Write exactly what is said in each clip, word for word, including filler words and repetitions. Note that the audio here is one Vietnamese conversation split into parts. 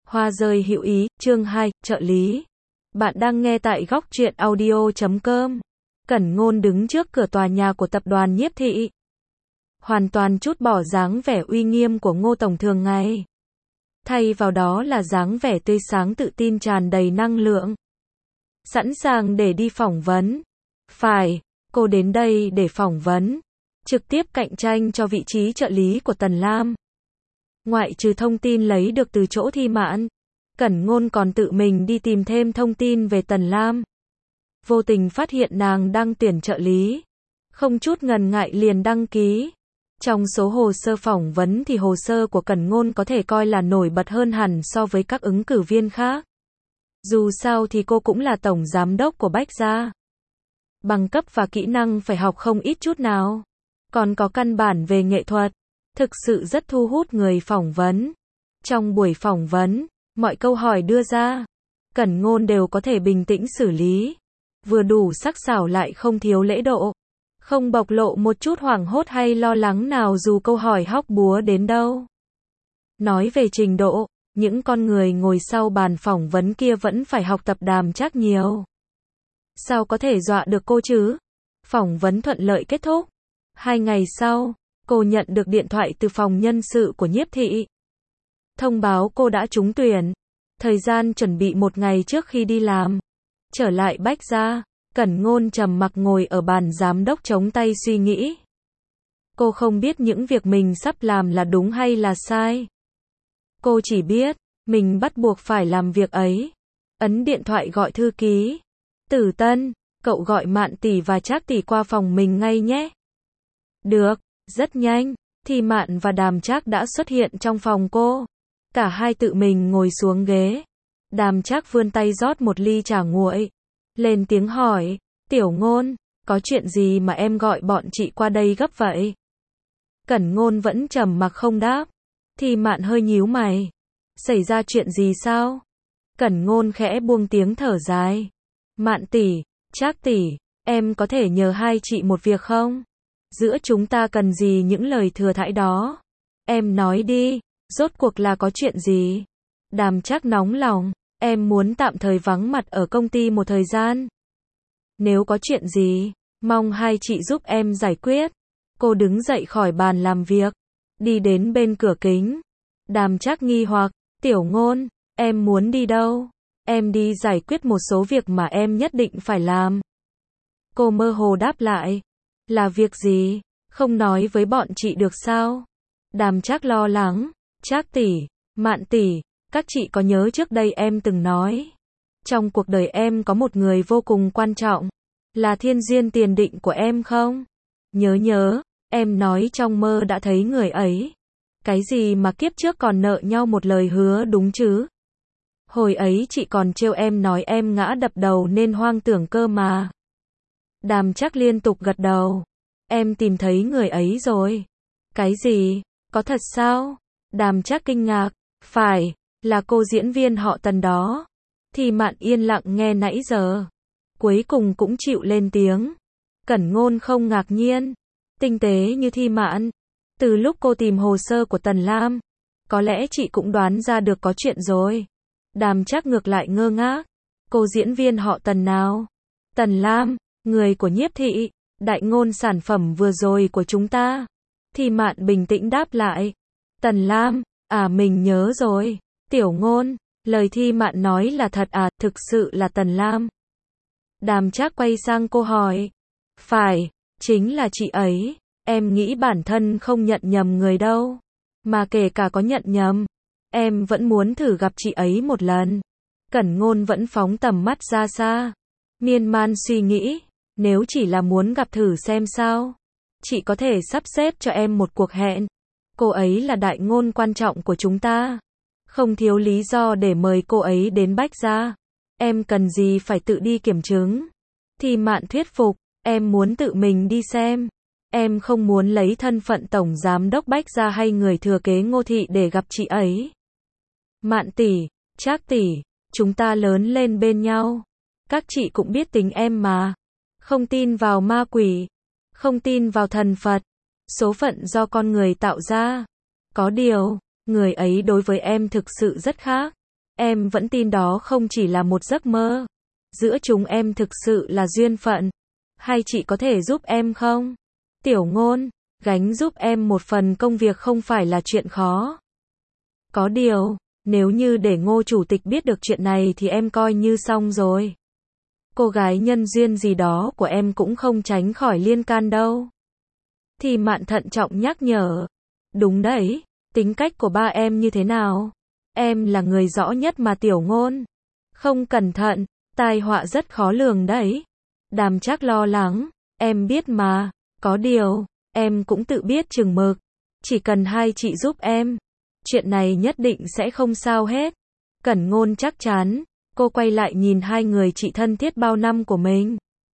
Hoa rơi hữu ý, chương hai, trợ lý. Bạn đang nghe tại góc truyện audio chấm com. Cẩn Ngôn đứng trước cửa tòa nhà của tập đoàn Nhiếp Thị. Hoàn toàn trút bỏ dáng vẻ uy nghiêm của Ngô Tổng thường ngày. Thay vào đó là dáng vẻ tươi sáng tự tin tràn đầy năng lượng. Sẵn sàng để đi phỏng vấn. Phải, cô đến đây để phỏng vấn. Trực tiếp cạnh tranh cho vị trí trợ lý của Tần Lam. Ngoại trừ thông tin lấy được từ chỗ Thi Mạn, Cẩn Ngôn còn tự mình đi tìm thêm thông tin về Tần Lam. Vô tình phát hiện nàng đang tuyển trợ lý. Không chút ngần ngại liền đăng ký. Trong số hồ sơ phỏng vấn thì hồ sơ của Cẩn Ngôn có thể coi là nổi bật hơn hẳn so với các ứng cử viên khác. Dù sao thì cô cũng là tổng giám đốc của Bách Gia. Bằng cấp và kỹ năng phải học không ít chút nào. Còn có căn bản về nghệ thuật. Thực sự rất thu hút người phỏng vấn. Trong buổi phỏng vấn, mọi câu hỏi đưa ra, Cẩn Ngôn đều có thể bình tĩnh xử lý. Vừa đủ sắc sảo lại không thiếu lễ độ. Không bộc lộ một chút hoảng hốt hay lo lắng nào dù câu hỏi hóc búa đến đâu. Nói về trình độ, những con người ngồi sau bàn phỏng vấn kia vẫn phải học tập Đàm Trác nhiều. Sao có thể dọa được cô chứ? Phỏng vấn thuận lợi kết thúc. Hai ngày sau, cô nhận được điện thoại từ phòng nhân sự của Nhiếp Thị. Thông báo cô đã trúng tuyển. Thời gian chuẩn bị một ngày trước khi đi làm. Trở lại Bách Gia, Cẩn Ngôn trầm mặc ngồi ở bàn giám đốc chống tay suy nghĩ. Cô không biết những việc mình sắp làm là đúng hay là sai. Cô chỉ biết, mình bắt buộc phải làm việc ấy. Ấn điện thoại gọi thư ký. Tử Tân, cậu gọi Mạn tỷ và Trác tỷ qua phòng mình ngay nhé. Được. Rất nhanh, Thi Mạn và Đàm Trác đã xuất hiện trong phòng cô. Cả hai tự mình ngồi xuống ghế. Đàm Trác vươn tay rót một ly trà nguội. Lên tiếng hỏi, Tiểu Ngôn, có chuyện gì mà em gọi bọn chị qua đây gấp vậy? Cẩn Ngôn vẫn trầm mặc không đáp. Thi Mạn hơi nhíu mày. Xảy ra chuyện gì sao? Cẩn Ngôn khẽ buông tiếng thở dài. Mạn tỷ, Trác tỷ, em có thể nhờ hai chị một việc không? Giữa chúng ta cần gì những lời thừa thãi đó? Em nói đi, rốt cuộc là có chuyện gì? Đàm Trác nóng lòng, em muốn tạm thời vắng mặt ở công ty một thời gian. Nếu có chuyện gì, mong hai chị giúp em giải quyết. Cô đứng dậy khỏi bàn làm việc, đi đến bên cửa kính. Đàm Trác nghi hoặc, Tiểu Ngôn, em muốn đi đâu? Em đi giải quyết một số việc mà em nhất định phải làm. Cô mơ hồ đáp lại. Là việc gì? Không nói với bọn chị được sao? Đàm Trác lo lắng. Trác tỷ, Mạn tỷ, các chị có nhớ trước đây em từng nói. Trong cuộc đời em có một người vô cùng quan trọng. Là thiên duyên tiền định của em không? Nhớ nhớ, em nói trong mơ đã thấy người ấy. Cái gì mà kiếp trước còn nợ nhau một lời hứa đúng chứ? Hồi ấy chị còn trêu em nói em ngã đập đầu nên hoang tưởng cơ mà. Đàm Trác liên tục gật đầu. Em tìm thấy người ấy rồi. Cái gì? Có thật sao? Đàm Trác kinh ngạc. Phải, là cô diễn viên họ Tần đó. Thi Mạn yên lặng nghe nãy giờ. Cuối cùng cũng chịu lên tiếng. Cẩn Ngôn không ngạc nhiên. Tinh tế như Thi Mạn. Từ lúc cô tìm hồ sơ của Tần Lam, có lẽ chị cũng đoán ra được có chuyện rồi. Đàm Trác ngược lại ngơ ngác. Cô diễn viên họ Tần nào? Tần Lam, người của Nhiếp Thị, đại ngôn sản phẩm vừa rồi của chúng ta. Thi Mạn bình tĩnh đáp lại. Tần Lam, à mình nhớ rồi. Tiểu Ngôn, lời Thi Mạn nói là thật à, thực sự là Tần Lam. Đàm Trác quay sang cô hỏi. Phải, chính là chị ấy. Em nghĩ bản thân không nhận nhầm người đâu. Mà kể cả có nhận nhầm, em vẫn muốn thử gặp chị ấy một lần. Cẩn Ngôn vẫn phóng tầm mắt ra xa. Miên man suy nghĩ. Nếu chỉ là muốn gặp thử xem sao, chị có thể sắp xếp cho em một cuộc hẹn. Cô ấy là đại ngôn quan trọng của chúng ta. Không thiếu lý do để mời cô ấy đến Bách Gia. Em cần gì phải tự đi kiểm chứng. Thi Mạn thuyết phục, em muốn tự mình đi xem. Em không muốn lấy thân phận tổng giám đốc Bách Gia hay người thừa kế Ngô Thị để gặp chị ấy. Mạn tỷ, Trác tỷ, chúng ta lớn lên bên nhau. Các chị cũng biết tính em mà. Không tin vào ma quỷ. Không tin vào thần Phật. Số phận do con người tạo ra. Có điều, người ấy đối với em thực sự rất khác. Em vẫn tin đó không chỉ là một giấc mơ. Giữa chúng em thực sự là duyên phận. Hay chị có thể giúp em không? Tiểu Ngôn, gánh giúp em một phần công việc không phải là chuyện khó. Có điều, nếu như để Ngô chủ tịch biết được chuyện này thì em coi như xong rồi. Cô gái nhân duyên gì đó của em cũng không tránh khỏi liên can đâu. Thì Mạn thận trọng nhắc nhở. Đúng đấy, tính cách của ba em như thế nào? Em là người rõ nhất mà Tiểu Ngôn. Không cẩn thận, tai họa rất khó lường đấy. Đàm Trác lo lắng, em biết mà, có điều, em cũng tự biết chừng mực. Chỉ cần hai chị giúp em, chuyện này nhất định sẽ không sao hết. Cẩn Ngôn chắc chắn, cô quay lại nhìn hai người chị thân thiết bao năm của mình.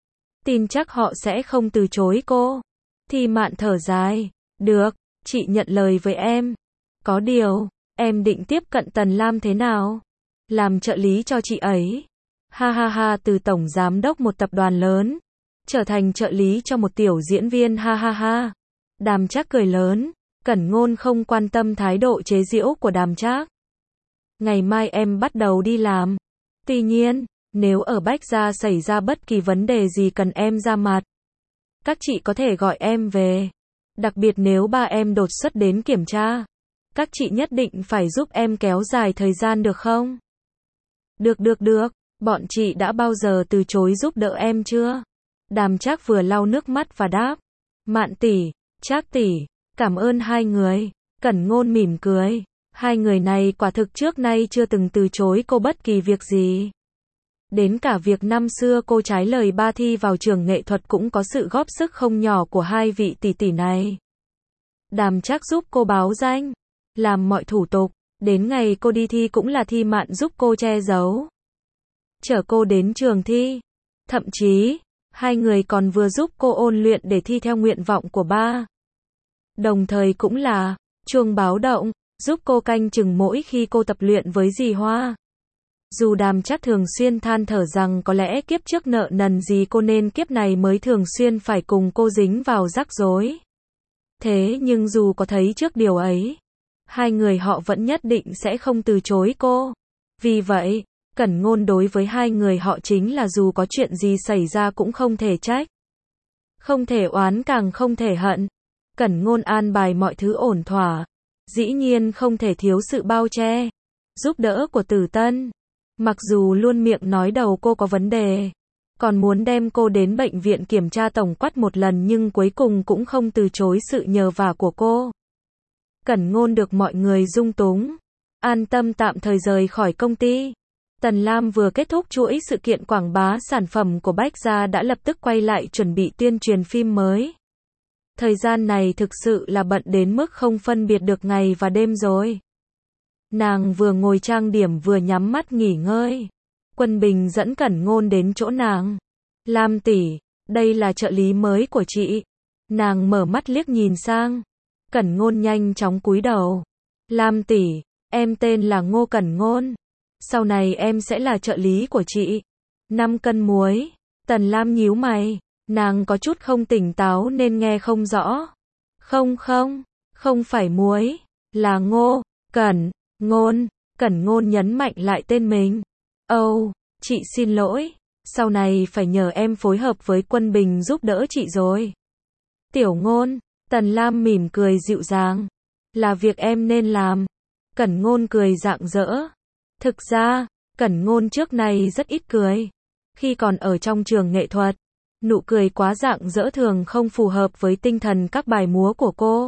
Tin chắc họ sẽ không từ chối cô. Thì Mạn thở dài, được, chị nhận lời với em. Có điều, em định tiếp cận Tần Lam thế nào? Làm trợ lý cho chị ấy. Ha ha ha, từ tổng giám đốc một tập đoàn lớn, trở thành trợ lý cho một tiểu diễn viên, ha ha ha. Đàm Trác cười lớn, Cẩn Ngôn không quan tâm thái độ chế giễu của Đàm Trác. Ngày mai em bắt đầu đi làm. Tuy nhiên, nếu ở Bách Gia xảy ra bất kỳ vấn đề gì cần em ra mặt, các chị có thể gọi em về. Đặc biệt nếu ba em đột xuất đến kiểm tra, các chị nhất định phải giúp em kéo dài thời gian được không? Được được được, bọn chị đã bao giờ từ chối giúp đỡ em chưa? Đàm Trác vừa lau nước mắt và đáp. Mạn tỷ, Trác tỷ, cảm ơn hai người. Cẩn Ngôn mỉm cười. Hai người này quả thực trước nay chưa từng từ chối cô bất kỳ việc gì. Đến cả việc năm xưa cô trái lời ba thi vào trường nghệ thuật cũng có sự góp sức không nhỏ của hai vị tỷ tỷ này. Đàm Trác giúp cô báo danh, làm mọi thủ tục, đến ngày cô đi thi cũng là Thi Mạn giúp cô che giấu, chở cô đến trường thi. Thậm chí, hai người còn vừa giúp cô ôn luyện để thi theo nguyện vọng của ba. Đồng thời cũng là chuông báo động, giúp cô canh chừng mỗi khi cô tập luyện với dì Hoa. Dù Đàm Trác thường xuyên than thở rằng có lẽ kiếp trước nợ nần gì cô nên kiếp này mới thường xuyên phải cùng cô dính vào rắc rối. Thế nhưng dù có thấy trước điều ấy, hai người họ vẫn nhất định sẽ không từ chối cô. Vì vậy, Cẩn Ngôn đối với hai người họ chính là dù có chuyện gì xảy ra cũng không thể trách. Không thể oán càng không thể hận. Cẩn Ngôn an bài mọi thứ ổn thỏa. Dĩ nhiên không thể thiếu sự bao che, giúp đỡ của Tử Tân. Mặc dù luôn miệng nói đầu cô có vấn đề, còn muốn đem cô đến bệnh viện kiểm tra tổng quát một lần nhưng cuối cùng cũng không từ chối sự nhờ vả của cô. Cẩn Ngôn được mọi người dung túng, an tâm tạm thời rời khỏi công ty. Tần Lam vừa kết thúc chuỗi sự kiện quảng bá sản phẩm của Bách Gia đã lập tức quay lại chuẩn bị tuyên truyền phim mới. Thời gian này thực sự là bận đến mức không phân biệt được ngày và đêm rồi. Nàng vừa ngồi trang điểm vừa nhắm mắt nghỉ ngơi. Quân Bình dẫn Cẩn Ngôn đến chỗ nàng. Lam tỷ, đây là trợ lý mới của chị. Nàng mở mắt liếc nhìn sang. Cẩn Ngôn nhanh chóng cúi đầu. Lam tỷ, em tên là Ngô Cẩn Ngôn. Sau này em sẽ là trợ lý của chị. năm cân muối. Tần Lam nhíu mày. Nàng có chút không tỉnh táo nên nghe không rõ. Không không, không phải muối, là Ngô, Cẩn, Ngôn. Cẩn Ngôn nhấn mạnh lại tên mình. Âu, oh, chị xin lỗi. Sau này phải nhờ em phối hợp với Quân Bình giúp đỡ chị rồi. Tiểu Ngôn, Tần Lam mỉm cười dịu dàng. Là việc em nên làm. Cẩn Ngôn cười rạng rỡ. Thực ra, Cẩn Ngôn trước này rất ít cười. Khi còn ở trong trường nghệ thuật, nụ cười quá rạng rỡ thường không phù hợp với tinh thần các bài múa của cô.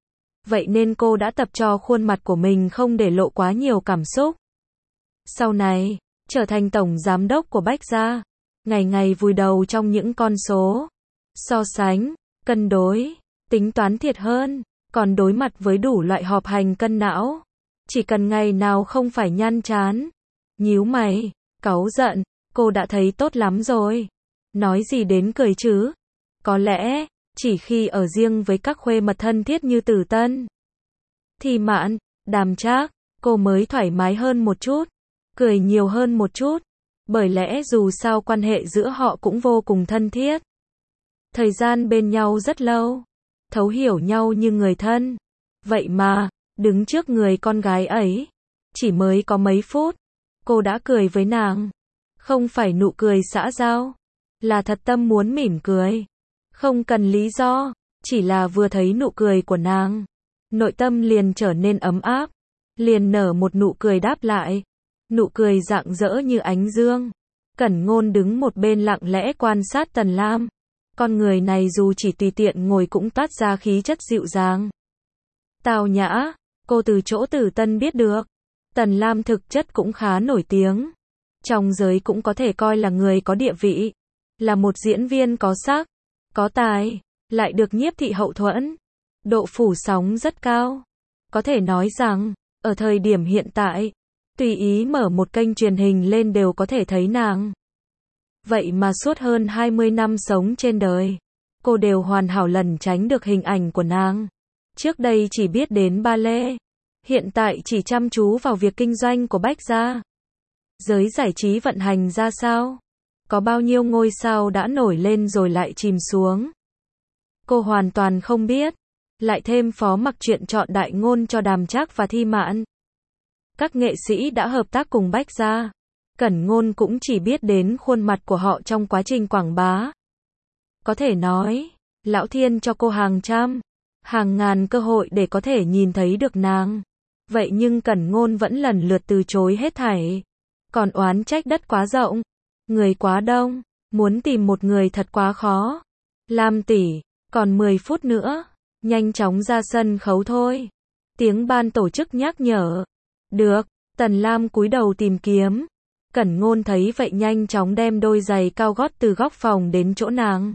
Vậy nên cô đã tập cho khuôn mặt của mình không để lộ quá nhiều cảm xúc. Sau này, trở thành tổng giám đốc của Bách Gia, ngày ngày vùi đầu trong những con số, so sánh, cân đối, tính toán thiệt hơn, còn đối mặt với đủ loại họp hành cân não. Chỉ cần ngày nào không phải nhăn chán, nhíu mày, cáu giận, cô đã thấy tốt lắm rồi. Nói gì đến cười chứ? Có lẽ, chỉ khi ở riêng với các khuê mật thân thiết như Tử Tân, Thi Mạn, Đàm Trác, cô mới thoải mái hơn một chút, cười nhiều hơn một chút. Bởi lẽ dù sao quan hệ giữa họ cũng vô cùng thân thiết. Thời gian bên nhau rất lâu, thấu hiểu nhau như người thân. Vậy mà, đứng trước người con gái ấy, chỉ mới có mấy phút, Cô đã cười với nàng. Không phải nụ cười xã giao, là thật tâm muốn mỉm cười. Không cần lý do, chỉ là vừa thấy nụ cười của nàng, nội tâm liền trở nên ấm áp, liền nở một nụ cười đáp lại. Nụ cười rạng rỡ như ánh dương. Cẩn Ngôn đứng một bên lặng lẽ quan sát Tần Lam. Con người này dù chỉ tùy tiện ngồi cũng toát ra khí chất dịu dàng, tao nhã. Cô từ chỗ Tử Tân biết được, Tần Lam thực chất cũng khá nổi tiếng. Trong giới cũng có thể coi là người có địa vị. Là một diễn viên có sắc, có tài, lại được Nhiếp thị hậu thuẫn. Độ phủ sóng rất cao. Có thể nói rằng, ở thời điểm hiện tại, tùy ý mở một kênh truyền hình lên đều có thể thấy nàng. Vậy mà suốt hơn hai mươi năm sống trên đời, cô đều hoàn hảo lẩn tránh được hình ảnh của nàng. Trước đây chỉ biết đến ba lê, hiện tại chỉ chăm chú vào việc kinh doanh của Bách gia. Giới giải trí vận hành ra sao? Có bao nhiêu ngôi sao đã nổi lên rồi lại chìm xuống? Cô hoàn toàn không biết. Lại thêm phó mặc chuyện chọn đại ngôn cho Đàm Trác và Thi Mạn. Các nghệ sĩ đã hợp tác cùng Bách gia. Cẩn Ngôn cũng chỉ biết đến khuôn mặt của họ trong quá trình quảng bá. Có thể nói, Lão Thiên cho cô hàng trăm, hàng ngàn cơ hội để có thể nhìn thấy được nàng. Vậy nhưng Cẩn Ngôn vẫn lần lượt từ chối hết thảy. Còn oán trách đất quá rộng, người quá đông, muốn tìm một người thật quá khó. Lam tỷ, còn mười phút nữa, nhanh chóng ra sân khấu thôi. Tiếng ban tổ chức nhắc nhở. Được, Tần Lam cúi đầu tìm kiếm. Cẩn Ngôn thấy vậy nhanh chóng đem đôi giày cao gót từ góc phòng đến chỗ nàng.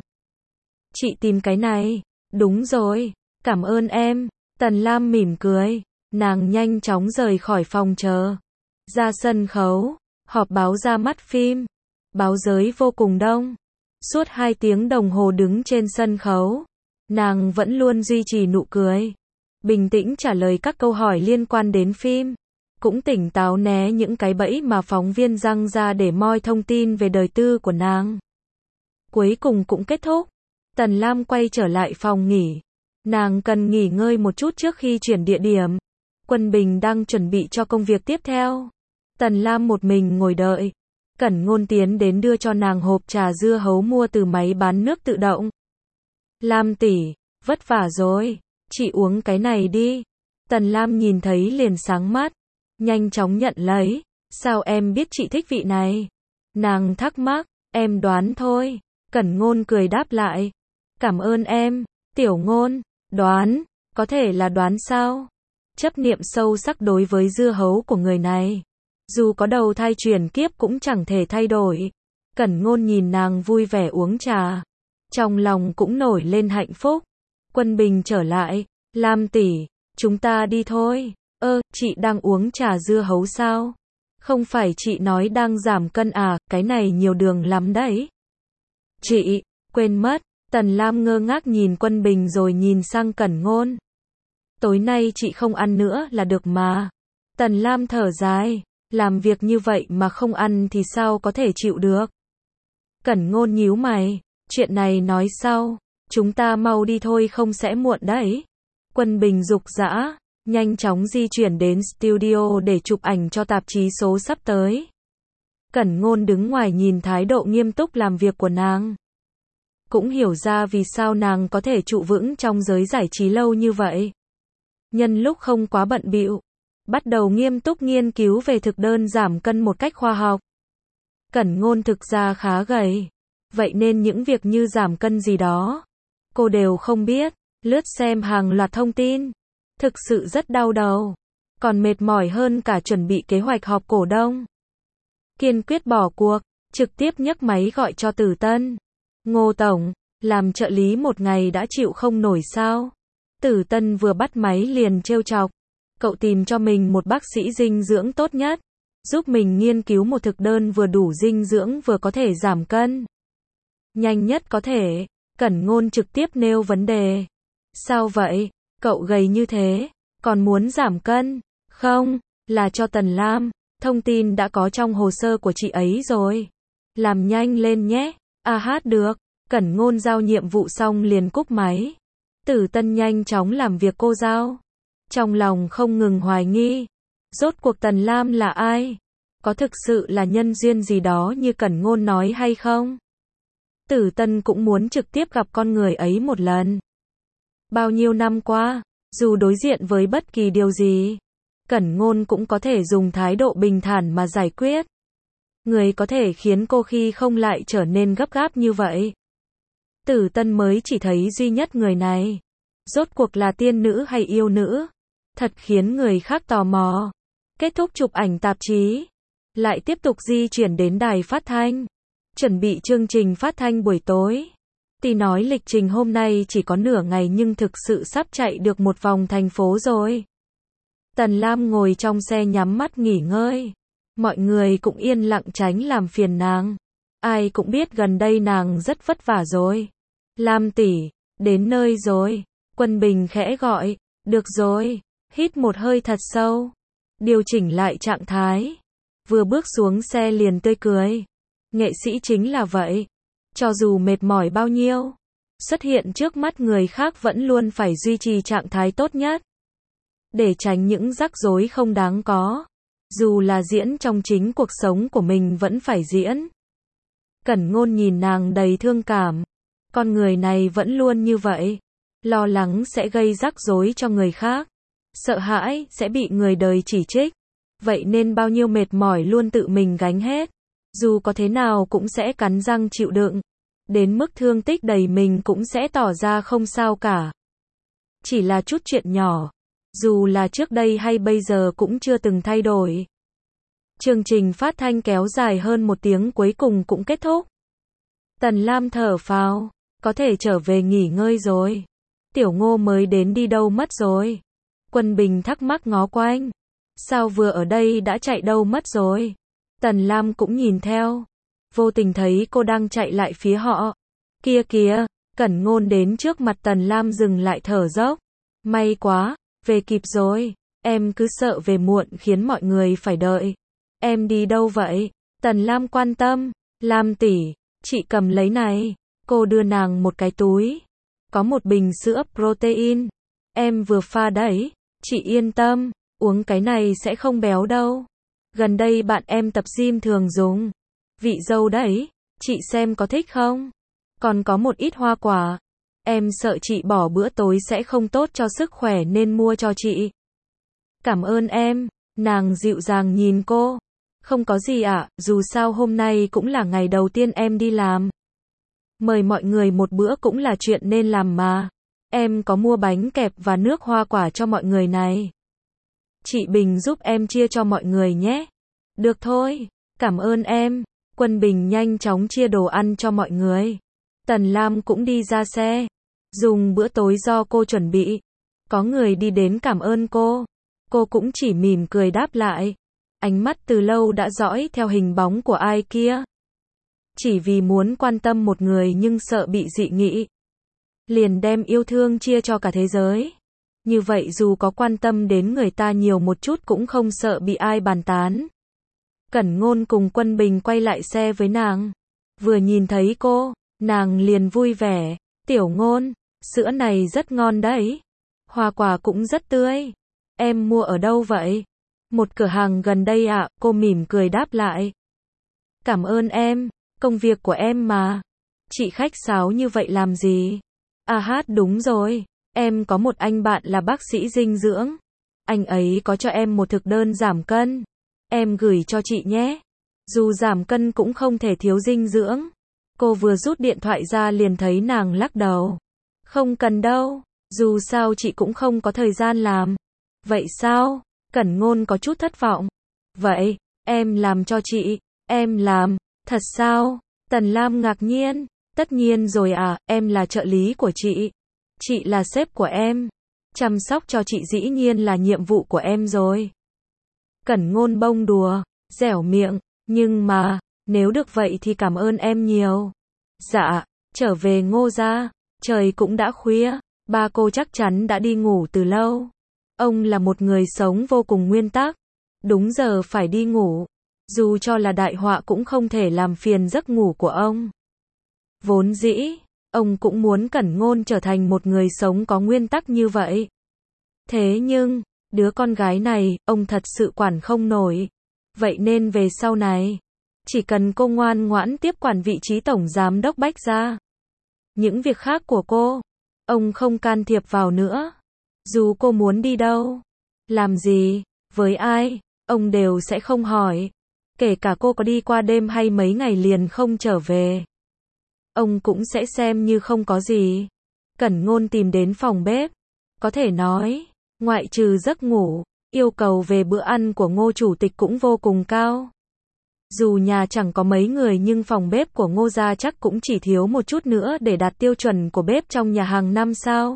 Chị tìm cái này. Đúng rồi, cảm ơn em. Tần Lam mỉm cười. Nàng nhanh chóng rời khỏi phòng chờ. Ra sân khấu, họp báo ra mắt phim. Báo giới vô cùng đông. Suốt hai tiếng đồng hồ đứng trên sân khấu, nàng vẫn luôn duy trì nụ cười. Bình tĩnh trả lời các câu hỏi liên quan đến phim. Cũng tỉnh táo né những cái bẫy mà phóng viên giăng ra để moi thông tin về đời tư của nàng. Cuối cùng cũng kết thúc. Tần Lam quay trở lại phòng nghỉ. Nàng cần nghỉ ngơi một chút trước khi chuyển địa điểm. Quân Bình đang chuẩn bị cho công việc tiếp theo. Tần Lam một mình ngồi đợi. Cẩn Ngôn tiến đến đưa cho nàng hộp trà dưa hấu mua từ máy bán nước tự động. Lam tỷ, vất vả rồi. Chị uống cái này đi. Tần Lam nhìn thấy liền sáng mắt. Nhanh chóng nhận lấy. Sao em biết chị thích vị này? Nàng thắc mắc. Em đoán thôi. Cẩn Ngôn cười đáp lại. Cảm ơn em, Tiểu Ngôn. Đoán? Có thể là đoán sao? Chấp niệm sâu sắc đối với dưa hấu của người này. Dù có đầu thai chuyển kiếp cũng chẳng thể thay đổi. Cẩn Ngôn nhìn nàng vui vẻ uống trà. Trong lòng cũng nổi lên hạnh phúc. Quân Bình trở lại. Lam tỷ, chúng ta đi thôi. Ơ, chị đang uống trà dưa hấu sao? Không phải chị nói đang giảm cân à, cái này nhiều đường lắm đấy. Chị, quên mất. Tần Lam ngơ ngác nhìn Quân Bình rồi nhìn sang Cẩn Ngôn. Tối nay chị không ăn nữa là được mà. Tần Lam thở dài. Làm việc như vậy mà không ăn thì sao có thể chịu được. Cẩn Ngôn nhíu mày. Chuyện này nói sau. Chúng ta mau đi thôi không sẽ muộn đấy. Quân Bình dục dã. Nhanh chóng di chuyển đến studio để chụp ảnh cho tạp chí số sắp tới. Cẩn Ngôn đứng ngoài nhìn thái độ nghiêm túc làm việc của nàng. Cũng hiểu ra vì sao nàng có thể trụ vững trong giới giải trí lâu như vậy. Nhân lúc không quá bận bịu, bắt đầu nghiêm túc nghiên cứu về thực đơn giảm cân một cách khoa học. Cẩn Ngôn thực ra khá gầy, vậy nên những việc như giảm cân gì đó, cô đều không biết. Lướt xem hàng loạt thông tin, thực sự rất đau đầu, còn mệt mỏi hơn cả chuẩn bị kế hoạch họp cổ đông. Kiên quyết bỏ cuộc, trực tiếp nhấc máy gọi cho Tử Tân. Ngô tổng, làm trợ lý một ngày đã chịu không nổi sao? Tử Tân vừa bắt máy liền trêu chọc. Cậu tìm cho mình một bác sĩ dinh dưỡng tốt nhất, giúp mình nghiên cứu một thực đơn vừa đủ dinh dưỡng vừa có thể giảm cân. Nhanh nhất có thể. Cẩn Ngôn trực tiếp nêu vấn đề. Sao vậy? Cậu gầy như thế, còn muốn giảm cân? Không, là cho Tần Lam. Thông tin đã có trong hồ sơ của chị ấy rồi. Làm nhanh lên nhé. À hát được. Cẩn Ngôn giao nhiệm vụ xong liền cúp máy. Tử Tân nhanh chóng làm việc cô giao. Trong lòng không ngừng hoài nghi. Rốt cuộc Tần Lam là ai? Có thực sự là nhân duyên gì đó như Cẩn Ngôn nói hay không? Tử Tân cũng muốn trực tiếp gặp con người ấy một lần. Bao nhiêu năm qua, dù đối diện với bất kỳ điều gì, Cẩn Ngôn cũng có thể dùng thái độ bình thản mà giải quyết. Người có thể khiến cô khi không lại trở nên gấp gáp như vậy. Tử Tân mới chỉ thấy duy nhất người này. Rốt cuộc là tiên nữ hay yêu nữ? Thật khiến người khác tò mò. Kết thúc chụp ảnh tạp chí, lại tiếp tục di chuyển đến đài phát thanh, chuẩn bị chương trình phát thanh buổi tối. Tuy nói lịch trình hôm nay chỉ có nửa ngày nhưng thực sự sắp chạy được một vòng thành phố rồi. Tần Lam ngồi trong xe nhắm mắt nghỉ ngơi. Mọi người cũng yên lặng tránh làm phiền nàng. Ai cũng biết gần đây nàng rất vất vả rồi. Lam tỷ, đến nơi rồi. Quân Bình khẽ gọi. Được rồi. Hít một hơi thật sâu. Điều chỉnh lại trạng thái. Vừa bước xuống xe liền tươi cười. Nghệ sĩ chính là vậy. Cho dù mệt mỏi bao nhiêu, xuất hiện trước mắt người khác vẫn luôn phải duy trì trạng thái tốt nhất. Để tránh những rắc rối không đáng có. Dù là diễn trong chính cuộc sống của mình vẫn phải diễn. Cẩn Ngôn nhìn nàng đầy thương cảm. Con người này vẫn luôn như vậy. Lo lắng sẽ gây rắc rối cho người khác. Sợ hãi sẽ bị người đời chỉ trích. Vậy nên bao nhiêu mệt mỏi luôn tự mình gánh hết. Dù có thế nào cũng sẽ cắn răng chịu đựng. Đến mức thương tích đầy mình cũng sẽ tỏ ra không sao cả. Chỉ là chút chuyện nhỏ. Dù là trước đây hay bây giờ cũng chưa từng thay đổi. Chương trình phát thanh kéo dài hơn một tiếng cuối cùng cũng kết thúc. Tần Lam thở phào. Có thể trở về nghỉ ngơi rồi. Tiểu Ngô mới đến đi đâu mất rồi? Quân Bình thắc mắc ngó quanh. Sao vừa ở đây đã chạy đâu mất rồi? Tần Lam cũng nhìn theo. Vô tình thấy cô đang chạy lại phía họ. Kia kìa, Cẩn Ngôn đến trước mặt Tần Lam dừng lại thở dốc. May quá, về kịp rồi. Em cứ sợ về muộn khiến mọi người phải đợi. Em đi đâu vậy? Tần Lam quan tâm. Lam tỷ, chị cầm lấy này. Cô đưa nàng một cái túi. Có một bình sữa protein. Em vừa pha đấy. Chị yên tâm, uống cái này sẽ không béo đâu. Gần đây bạn em tập gym thường dùng. Vị dâu đấy, chị xem có thích không? Còn có một ít hoa quả. Em sợ chị bỏ bữa tối sẽ không tốt cho sức khỏe nên mua cho chị. Cảm ơn em. Nàng dịu dàng nhìn cô. Không có gì ạ, dù sao hôm nay cũng là ngày đầu tiên em đi làm. Mời mọi người một bữa cũng là chuyện nên làm mà. Em có mua bánh kẹp và nước hoa quả cho mọi người này. Chị Bình giúp em chia cho mọi người nhé. Được thôi, cảm ơn em. Quân Bình nhanh chóng chia đồ ăn cho mọi người. Tần Lam cũng đi ra xe. Dùng bữa tối do cô chuẩn bị. Có người đi đến cảm ơn cô. Cô cũng chỉ mỉm cười đáp lại. Ánh mắt từ lâu đã dõi theo hình bóng của ai kia. Chỉ vì muốn quan tâm một người nhưng sợ bị dị nghị. Liền đem yêu thương chia cho cả thế giới. Như vậy dù có quan tâm đến người ta nhiều một chút cũng không sợ bị ai bàn tán. Cẩn Ngôn cùng Quân Bình quay lại xe với nàng. Vừa nhìn thấy cô, nàng liền vui vẻ. Tiểu Ngôn, sữa này rất ngon đấy. Hoa quả cũng rất tươi. Em mua ở đâu vậy? Một cửa hàng gần đây ạ, cô mỉm cười đáp lại. Cảm ơn em, công việc của em mà. Chị khách sáo như vậy làm gì? À hát đúng rồi, em có một anh bạn là bác sĩ dinh dưỡng. Anh ấy có cho em một thực đơn giảm cân. Em gửi cho chị nhé. Dù giảm cân cũng không thể thiếu dinh dưỡng. Cô vừa rút điện thoại ra liền thấy nàng lắc đầu. Không cần đâu, dù sao chị cũng không có thời gian làm. Vậy sao? Cẩn Ngôn có chút thất vọng. Vậy, em làm cho chị. Em làm, thật sao? Tần Lam ngạc nhiên. Tất nhiên rồi à, em là trợ lý của chị. Chị là sếp của em. Chăm sóc cho chị dĩ nhiên là nhiệm vụ của em rồi. Cẩn Ngôn bông đùa, dẻo miệng, nhưng mà, nếu được vậy thì cảm ơn em nhiều. Dạ, trở về Ngô gia, trời cũng đã khuya, ba cô chắc chắn đã đi ngủ từ lâu. Ông là một người sống vô cùng nguyên tắc, đúng giờ phải đi ngủ, dù cho là đại họa cũng không thể làm phiền giấc ngủ của ông. Vốn dĩ, ông cũng muốn Cẩn Ngôn trở thành một người sống có nguyên tắc như vậy. Thế nhưng, đứa con gái này, ông thật sự quản không nổi. Vậy nên về sau này, chỉ cần cô ngoan ngoãn tiếp quản vị trí tổng giám đốc Bách gia, những việc khác của cô, ông không can thiệp vào nữa. Dù cô muốn đi đâu, làm gì, với ai, ông đều sẽ không hỏi. Kể cả cô có đi qua đêm hay mấy ngày liền không trở về, ông cũng sẽ xem như không có gì. Cẩn Ngôn tìm đến phòng bếp. Có thể nói, ngoại trừ giấc ngủ, yêu cầu về bữa ăn của Ngô chủ tịch cũng vô cùng cao. Dù nhà chẳng có mấy người nhưng phòng bếp của Ngô gia chắc cũng chỉ thiếu một chút nữa để đạt tiêu chuẩn của bếp trong nhà hàng năm sao.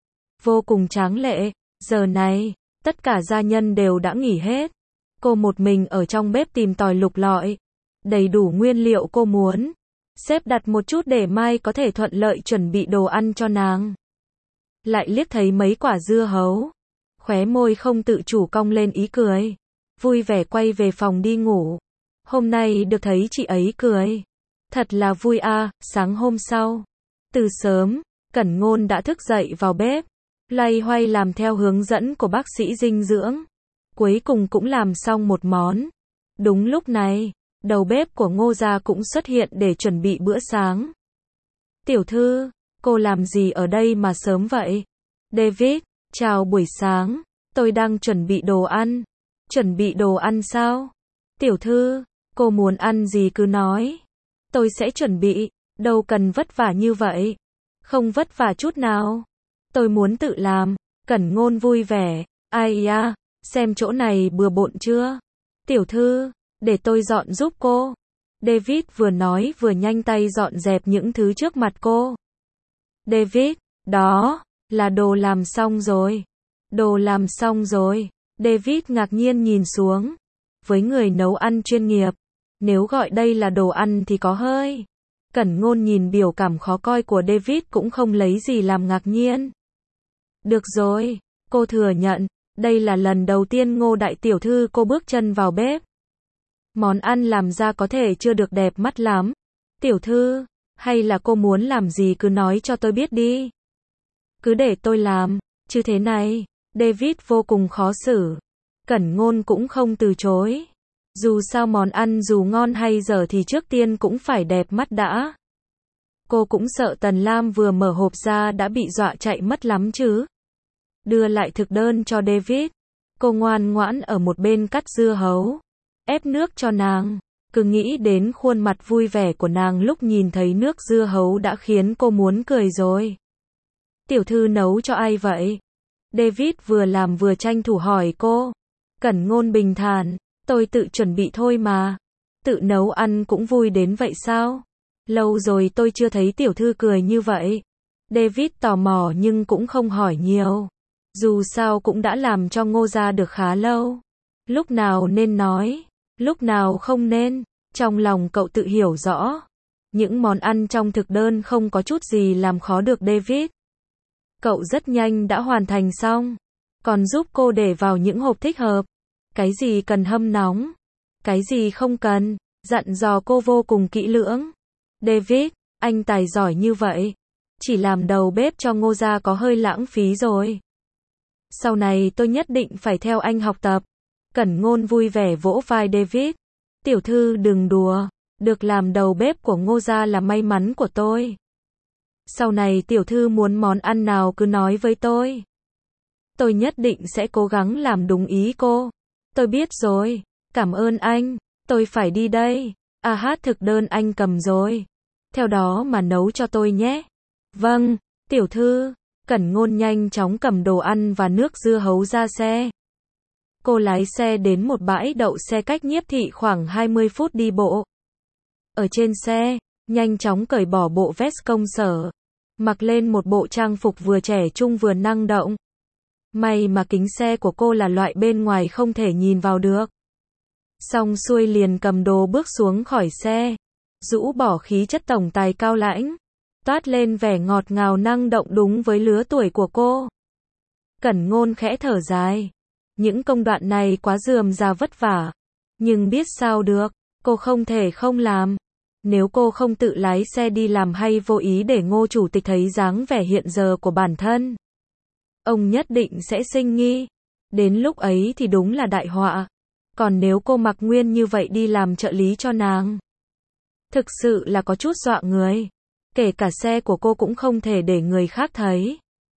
Vô cùng tráng lệ. Giờ này, tất cả gia nhân đều đã nghỉ hết. Cô một mình ở trong bếp tìm tòi lục lọi. Đầy đủ nguyên liệu cô muốn. Xếp đặt một chút để mai có thể thuận lợi chuẩn bị đồ ăn cho nàng. Lại liếc thấy mấy quả dưa hấu. Khóe môi không tự chủ cong lên ý cười. Vui vẻ quay về phòng đi ngủ. Hôm nay được thấy chị ấy cười. Thật là vui à. Sáng hôm sau, từ sớm, Cẩn Ngôn đã thức dậy vào bếp. Loay hoay làm theo hướng dẫn của bác sĩ dinh dưỡng. Cuối cùng cũng làm xong một món. Đúng lúc này, đầu bếp của Ngô gia cũng xuất hiện để chuẩn bị bữa sáng. Tiểu thư, cô làm gì ở đây mà sớm vậy? David, chào buổi sáng, tôi đang chuẩn bị đồ ăn. Chuẩn bị đồ ăn sao? Tiểu thư, cô muốn ăn gì cứ nói. Tôi sẽ chuẩn bị, đâu cần vất vả như vậy. Không vất vả chút nào. Tôi muốn tự làm. Cẩn Ngôn vui vẻ. Ai à, xem chỗ này bừa bộn chưa? Tiểu thư, để tôi dọn giúp cô. David vừa nói vừa nhanh tay dọn dẹp những thứ trước mặt cô. David, đó, là đồ làm xong rồi. Đồ làm xong rồi. David ngạc nhiên nhìn xuống. Với người nấu ăn chuyên nghiệp, nếu gọi đây là đồ ăn thì có hơi. Cẩn Ngôn nhìn biểu cảm khó coi của David cũng không lấy gì làm ngạc nhiên. Được rồi, cô thừa nhận, đây là lần đầu tiên Ngô đại tiểu thư cô bước chân vào bếp. Món ăn làm ra có thể chưa được đẹp mắt lắm. Tiểu thư, hay là cô muốn làm gì cứ nói cho tôi biết đi. Cứ để tôi làm, chứ thế này. David vô cùng khó xử. Cẩn Ngôn cũng không từ chối. Dù sao món ăn dù ngon hay dở thì trước tiên cũng phải đẹp mắt đã. Cô cũng sợ Tần Lam vừa mở hộp ra đã bị dọa chạy mất lắm chứ. Đưa lại thực đơn cho David. Cô ngoan ngoãn ở một bên cắt dưa hấu. Ép nước cho nàng. Cứ nghĩ đến khuôn mặt vui vẻ của nàng lúc nhìn thấy nước dưa hấu đã khiến cô muốn cười rồi. Tiểu thư nấu cho ai vậy? David vừa làm vừa tranh thủ hỏi cô. Cẩn Ngôn bình thản. Tôi tự chuẩn bị thôi mà. Tự nấu ăn cũng vui đến vậy sao? Lâu rồi tôi chưa thấy tiểu thư cười như vậy. David tò mò nhưng cũng không hỏi nhiều. Dù sao cũng đã làm cho Ngô gia được khá lâu. Lúc nào nên nói, lúc nào không nên, trong lòng cậu tự hiểu rõ. Những món ăn trong thực đơn không có chút gì làm khó được David. Cậu rất nhanh đã hoàn thành xong, còn giúp cô để vào những hộp thích hợp. Cái gì cần hâm nóng, cái gì không cần, dặn dò cô vô cùng kỹ lưỡng. David, anh tài giỏi như vậy, chỉ làm đầu bếp cho Ngô gia có hơi lãng phí rồi. Sau này tôi nhất định phải theo anh học tập. Cẩn Ngôn vui vẻ vỗ vai David. Tiểu thư đừng đùa, được làm đầu bếp của Ngô gia là may mắn của tôi. Sau này tiểu thư muốn món ăn nào cứ nói với tôi. Tôi nhất định sẽ cố gắng làm đúng ý cô. Tôi biết rồi, cảm ơn anh, tôi phải đi đây. À hát thực đơn anh cầm rồi. Theo đó mà nấu cho tôi nhé. Vâng, tiểu thư. Cẩn Ngôn nhanh chóng cầm đồ ăn và nước dưa hấu ra xe. Cô lái xe đến một bãi đậu xe cách Nhiếp thị khoảng hai mươi phút đi bộ. Ở trên xe, nhanh chóng cởi bỏ bộ vest công sở. Mặc lên một bộ trang phục vừa trẻ trung vừa năng động. May mà kính xe của cô là loại bên ngoài không thể nhìn vào được. Xong xuôi liền cầm đồ bước xuống khỏi xe. Rũ bỏ khí chất tổng tài cao lãnh. Toát lên vẻ ngọt ngào năng động đúng với lứa tuổi của cô. Cẩn Ngôn khẽ thở dài. Những công đoạn này quá rườm rà vất vả. Nhưng biết sao được, cô không thể không làm. Nếu cô không tự lái xe đi làm hay vô ý để Ngô chủ tịch thấy dáng vẻ hiện giờ của bản thân, ông nhất định sẽ sinh nghi. Đến lúc ấy thì đúng là đại họa. Còn nếu cô mặc nguyên như vậy đi làm trợ lý cho nàng, thực sự là có chút dọa người. Kể cả xe của cô cũng không thể để người khác thấy.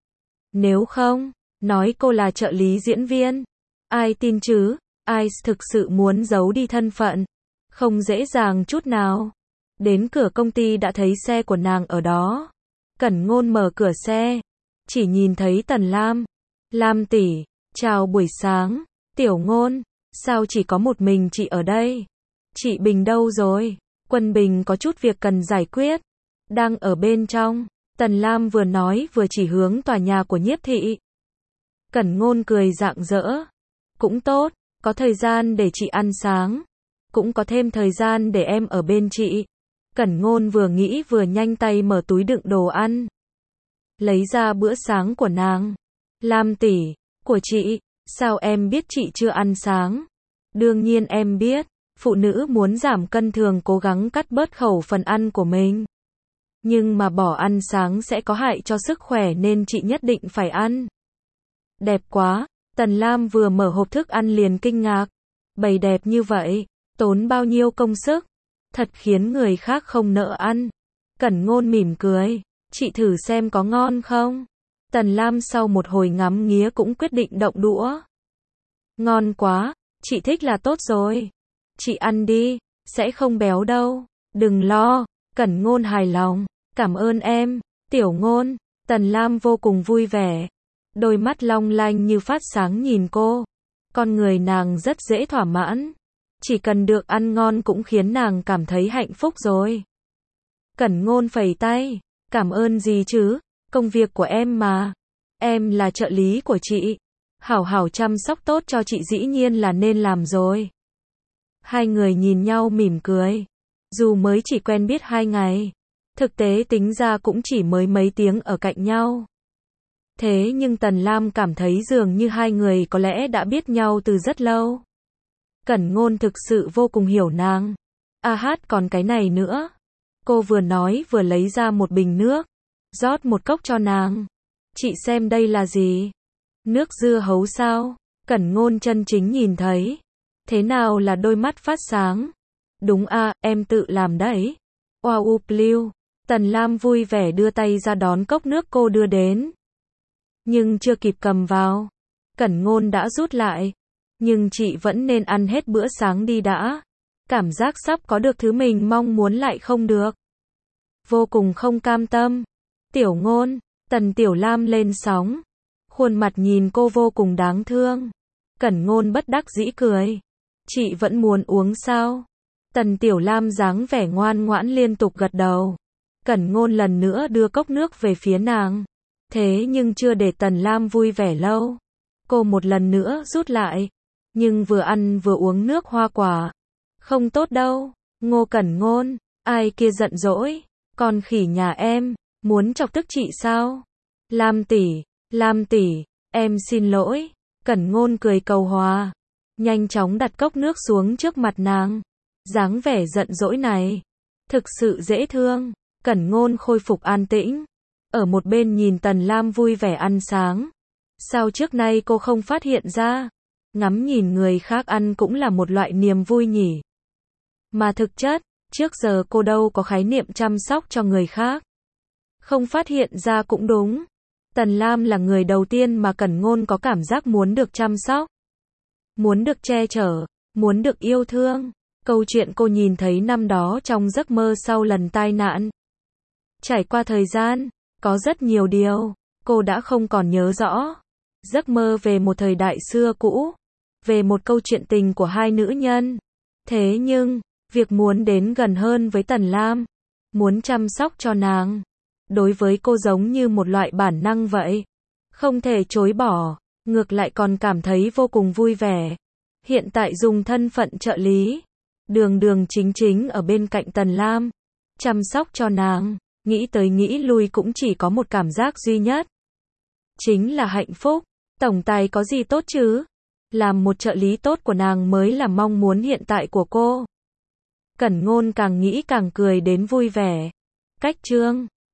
Nếu không, nói cô là trợ lý diễn viên, ai tin chứ? Ai thực sự muốn giấu đi thân phận? Không dễ dàng chút nào. Đến cửa công ty đã thấy xe của nàng ở đó. Cẩn Ngôn mở cửa xe, chỉ nhìn thấy Tần Lam. Lam tỷ, chào buổi sáng. Tiểu Ngôn, sao chỉ có một mình chị ở đây? Chị Bình đâu rồi? Quân Bình có chút việc cần giải quyết. Đang ở bên trong. Tần Lam vừa nói vừa chỉ hướng tòa nhà của Nhiếp thị. Cẩn Ngôn cười rạng rỡ. Cũng tốt, có thời gian để chị ăn sáng. Cũng có thêm thời gian để em ở bên chị. Cẩn Ngôn vừa nghĩ vừa nhanh tay mở túi đựng đồ ăn. Lấy ra bữa sáng của nàng. Lam tỷ, của chị, sao em biết chị chưa ăn sáng? Đương nhiên em biết, phụ nữ muốn giảm cân thường cố gắng cắt bớt khẩu phần ăn của mình. Nhưng mà bỏ ăn sáng sẽ có hại cho sức khỏe nên chị nhất định phải ăn. Đẹp quá, Tần Lam vừa mở hộp thức ăn liền kinh ngạc. Bày đẹp như vậy, tốn bao nhiêu công sức, thật khiến người khác không nỡ ăn. Cẩn Ngôn mỉm cười, chị thử xem có ngon không? Tần Lam sau một hồi ngắm nghía cũng quyết định động đũa. Ngon quá, chị thích là tốt rồi. Chị ăn đi, sẽ không béo đâu. Đừng lo, Cẩn Ngôn hài lòng. Cảm ơn em, Tiểu Ngôn. Tần Lam vô cùng vui vẻ. Đôi mắt long lanh như phát sáng nhìn cô. Con người nàng rất dễ thỏa mãn. Chỉ cần được ăn ngon cũng khiến nàng cảm thấy hạnh phúc rồi. Cẩn Ngôn phẩy tay. Cảm ơn gì chứ, công việc của em mà. Em là trợ lý của chị. Hảo hảo chăm sóc tốt cho chị dĩ nhiên là nên làm rồi. Hai người nhìn nhau mỉm cười. Dù mới chỉ quen biết hai ngày, thực tế tính ra cũng chỉ mới mấy tiếng ở cạnh nhau. Thế nhưng Tần Lam cảm thấy dường như hai người có lẽ đã biết nhau từ rất lâu. Cẩn Ngôn thực sự vô cùng hiểu nàng. A hát còn cái này nữa. Cô vừa nói vừa lấy ra một bình nước, rót một cốc cho nàng. Chị xem đây là gì? Nước dưa hấu sao? Cẩn Ngôn chân chính nhìn thấy. Thế nào là đôi mắt phát sáng? Đúng à, em tự làm đấy. Wow Blue. Tần Lam vui vẻ đưa tay ra đón cốc nước cô đưa đến. Nhưng chưa kịp cầm vào, Cẩn Ngôn đã rút lại. Nhưng chị vẫn nên ăn hết bữa sáng đi đã. Cảm giác sắp có được thứ mình mong muốn lại không được. Vô cùng không cam tâm. Tiểu Ngôn, Tần Tiểu Lam lên sóng. Khuôn mặt nhìn cô vô cùng đáng thương. Cẩn Ngôn bất đắc dĩ cười. Chị vẫn muốn uống sao? Tần Tiểu Lam dáng vẻ ngoan ngoãn liên tục gật đầu. Cẩn Ngôn lần nữa đưa cốc nước về phía nàng. Thế nhưng chưa để Tần Lam vui vẻ lâu. Cô một lần nữa rút lại. Nhưng vừa ăn vừa uống nước hoa quả. Không tốt đâu. Ngô Cẩn Ngôn, ai kia giận dỗi. Con khỉ nhà em, muốn chọc tức chị sao? Lam tỷ, Lam tỷ, em xin lỗi. Cẩn Ngôn cười cầu hòa. Nhanh chóng đặt cốc nước xuống trước mặt nàng. Dáng vẻ giận dỗi này thực sự dễ thương. Cẩn Ngôn khôi phục an tĩnh. Ở một bên nhìn Tần Lam vui vẻ ăn sáng. Sao trước nay cô không phát hiện ra? Ngắm nhìn người khác ăn cũng là một loại niềm vui nhỉ. Mà thực chất, trước giờ cô đâu có khái niệm chăm sóc cho người khác. Không phát hiện ra cũng đúng. Tần Lam là người đầu tiên mà Cẩn Ngôn có cảm giác muốn được chăm sóc. Muốn được che chở, muốn được yêu thương. Câu chuyện cô nhìn thấy năm đó trong giấc mơ sau lần tai nạn. Trải qua thời gian, có rất nhiều điều, cô đã không còn nhớ rõ. Giấc mơ về một thời đại xưa cũ. Về một câu chuyện tình của hai nữ nhân. Thế nhưng, việc muốn đến gần hơn với Tần Lam, muốn chăm sóc cho nàng, đối với cô giống như một loại bản năng vậy. Không thể chối bỏ, ngược lại còn cảm thấy vô cùng vui vẻ. Hiện tại dùng thân phận trợ lý, đường đường chính chính ở bên cạnh Tần Lam, chăm sóc cho nàng, nghĩ tới nghĩ lui cũng chỉ có một cảm giác duy nhất. Chính là hạnh phúc. Tổng tài có gì tốt chứ? Làm một trợ lý tốt của nàng mới là mong muốn hiện tại của cô. Cẩn Ngôn càng nghĩ càng cười đến vui vẻ. Cách chương